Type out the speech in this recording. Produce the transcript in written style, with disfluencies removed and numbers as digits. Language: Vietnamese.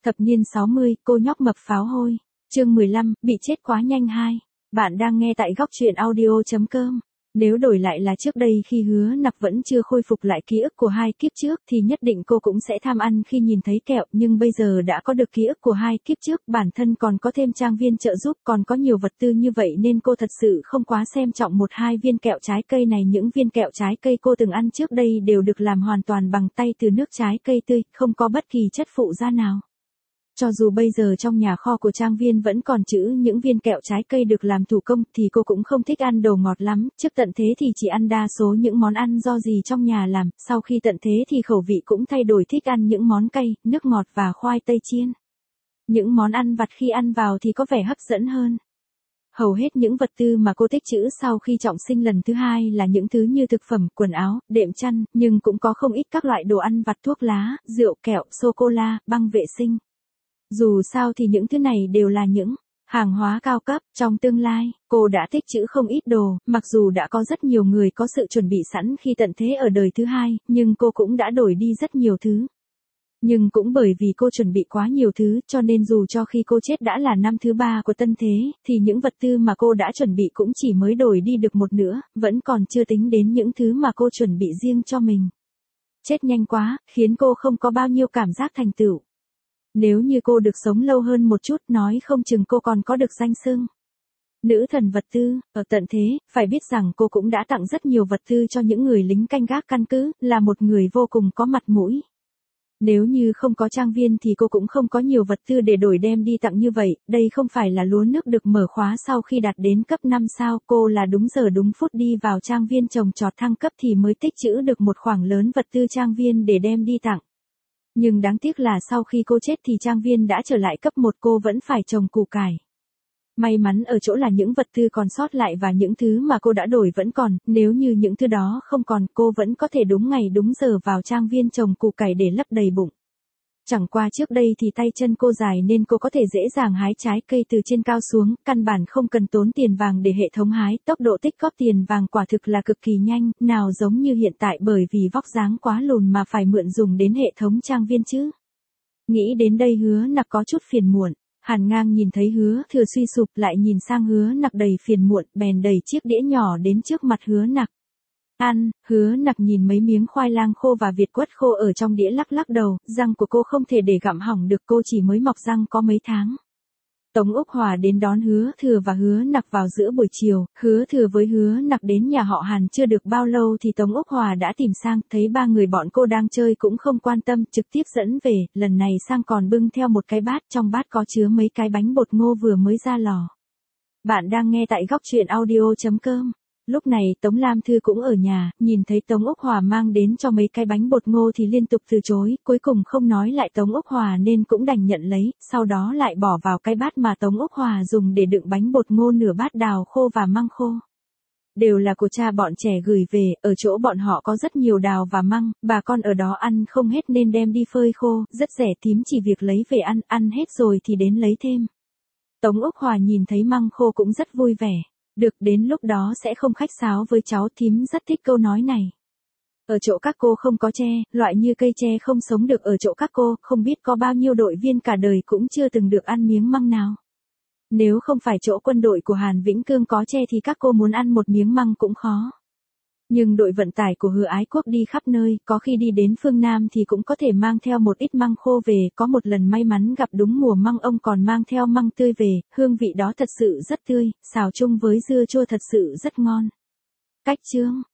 Thập niên 60, cô nhóc mập pháo hôi. Chương 15, bị chết quá nhanh 2. Bạn đang nghe tại góc truyện audio.com. Nếu đổi lại là trước đây khi Hứa Nặc vẫn chưa khôi phục lại ký ức của 2 kiếp trước thì nhất định cô cũng sẽ tham ăn khi nhìn thấy kẹo, nhưng bây giờ đã có được ký ức của 2 kiếp trước, bản thân còn có thêm trang viên trợ giúp, còn có nhiều vật tư như vậy nên cô thật sự không quá xem trọng 1-2 viên kẹo trái cây này. Những viên kẹo trái cây cô từng ăn trước đây đều được làm hoàn toàn bằng tay từ nước trái cây tươi, không có bất kỳ chất phụ gia nào. Cho dù bây giờ trong nhà kho của trang viên vẫn còn trữ những viên kẹo trái cây được làm thủ công thì cô cũng không thích ăn đồ ngọt lắm, trước tận thế thì chỉ ăn đa số những món ăn do dì trong nhà làm, sau khi tận thế thì khẩu vị cũng thay đổi, thích ăn những món cay, nước ngọt và khoai tây chiên. Những món ăn vặt khi ăn vào thì có vẻ hấp dẫn hơn. Hầu hết những vật tư mà cô tích trữ sau khi trọng sinh lần thứ 2 là những thứ như thực phẩm, quần áo, đệm chăn, nhưng cũng có không ít các loại đồ ăn vặt, thuốc lá, rượu, kẹo, sô-cô-la, băng vệ sinh. Dù sao thì những thứ này đều là những hàng hóa cao cấp. Trong tương lai, cô đã tích trữ không ít đồ, mặc dù đã có rất nhiều người có sự chuẩn bị sẵn khi tận thế ở đời thứ 2, nhưng cô cũng đã đổi đi rất nhiều thứ. Nhưng cũng bởi vì cô chuẩn bị quá nhiều thứ, cho nên dù cho khi cô chết đã là năm thứ 3 của tân thế, thì những vật tư mà cô đã chuẩn bị cũng chỉ mới đổi đi được một nửa, vẫn còn chưa tính đến những thứ mà cô chuẩn bị riêng cho mình. Chết nhanh quá, khiến cô không có bao nhiêu cảm giác thành tựu. Nếu như cô được sống lâu hơn một chút, nói không chừng cô còn có được danh xưng nữ thần vật tư. Ở tận thế, phải biết rằng cô cũng đã tặng rất nhiều vật tư cho những người lính canh gác căn cứ, là một người vô cùng có mặt mũi. Nếu như không có trang viên thì cô cũng không có nhiều vật tư để đổi đem đi tặng như vậy. Đây không phải là lúa nước được mở khóa sau khi đạt đến cấp 5 sao, cô là đúng giờ đúng phút đi vào trang viên trồng trọt thăng cấp thì mới tích trữ được một khoản lớn vật tư trang viên để đem đi tặng. Nhưng đáng tiếc là sau khi cô chết thì trang viên đã trở lại cấp 1, cô vẫn phải trồng củ cải. May mắn ở chỗ là những vật tư còn sót lại và những thứ mà cô đã đổi vẫn còn, nếu như những thứ đó không còn, cô vẫn có thể đúng ngày đúng giờ vào trang viên trồng củ cải để lấp đầy bụng. Chẳng qua trước đây thì tay chân cô dài nên cô có thể dễ dàng hái trái cây từ trên cao xuống, căn bản không cần tốn tiền vàng để hệ thống hái, tốc độ tích góp tiền vàng quả thực là cực kỳ nhanh, nào giống như hiện tại bởi vì vóc dáng quá lùn mà phải mượn dùng đến hệ thống trang viên chứ. Nghĩ đến đây Hứa Nặc có chút phiền muộn. Hàn Ngang nhìn thấy Hứa Thừa suy sụp lại nhìn sang Hứa Nặc đầy phiền muộn, bèn đẩy chiếc đĩa nhỏ đến trước mặt Hứa Nặc. Ăn. Hứa Nặc nhìn mấy miếng khoai lang khô và việt quất khô ở trong đĩa lắc lắc đầu, răng của cô không thể để gặm hỏng được, cô chỉ mới mọc răng có mấy tháng. Tống Úc Hòa đến đón Hứa Thừa và Hứa Nặc vào giữa buổi chiều. Hứa Thừa với Hứa Nặc đến nhà họ Hàn chưa được bao lâu thì Tống Úc Hòa đã tìm sang, thấy ba người bọn cô đang chơi cũng không quan tâm, trực tiếp dẫn về, lần này sang còn bưng theo một cái bát, trong bát có chứa mấy cái bánh bột ngô vừa mới ra lò. Bạn đang nghe tại góc truyện audio.com. Lúc này Tống Lam Thư cũng ở nhà, nhìn thấy Tống Úc Hòa mang đến cho mấy cái bánh bột ngô thì liên tục từ chối, cuối cùng không nói lại Tống Úc Hòa nên cũng đành nhận lấy, sau đó lại bỏ vào cái bát mà Tống Úc Hòa dùng để đựng bánh bột ngô nửa bát đào khô và măng khô. Đều là của cha bọn trẻ gửi về, ở chỗ bọn họ có rất nhiều đào và măng, bà con ở đó ăn không hết nên đem đi phơi khô, rất rẻ, thím chỉ việc lấy về ăn hết rồi thì đến lấy thêm. Tống Úc Hòa nhìn thấy măng khô cũng rất vui vẻ. Được, đến lúc đó sẽ không khách sáo với cháu, thím rất thích câu nói này. Ở chỗ các cô không có tre, loại như cây tre không sống được ở chỗ các cô, không biết có bao nhiêu đội viên cả đời cũng chưa từng được ăn miếng măng nào. Nếu không phải chỗ quân đội của Hàn Vĩnh Cương có tre thì các cô muốn ăn một miếng măng cũng khó. Nhưng đội vận tải của Hứa Ái Quốc đi khắp nơi, có khi đi đến phương Nam thì cũng có thể mang theo một ít măng khô về, có một lần may mắn gặp đúng mùa măng, ông còn mang theo măng tươi về, hương vị đó thật sự rất tươi, xào chung với dưa chua thật sự rất ngon. Cách chương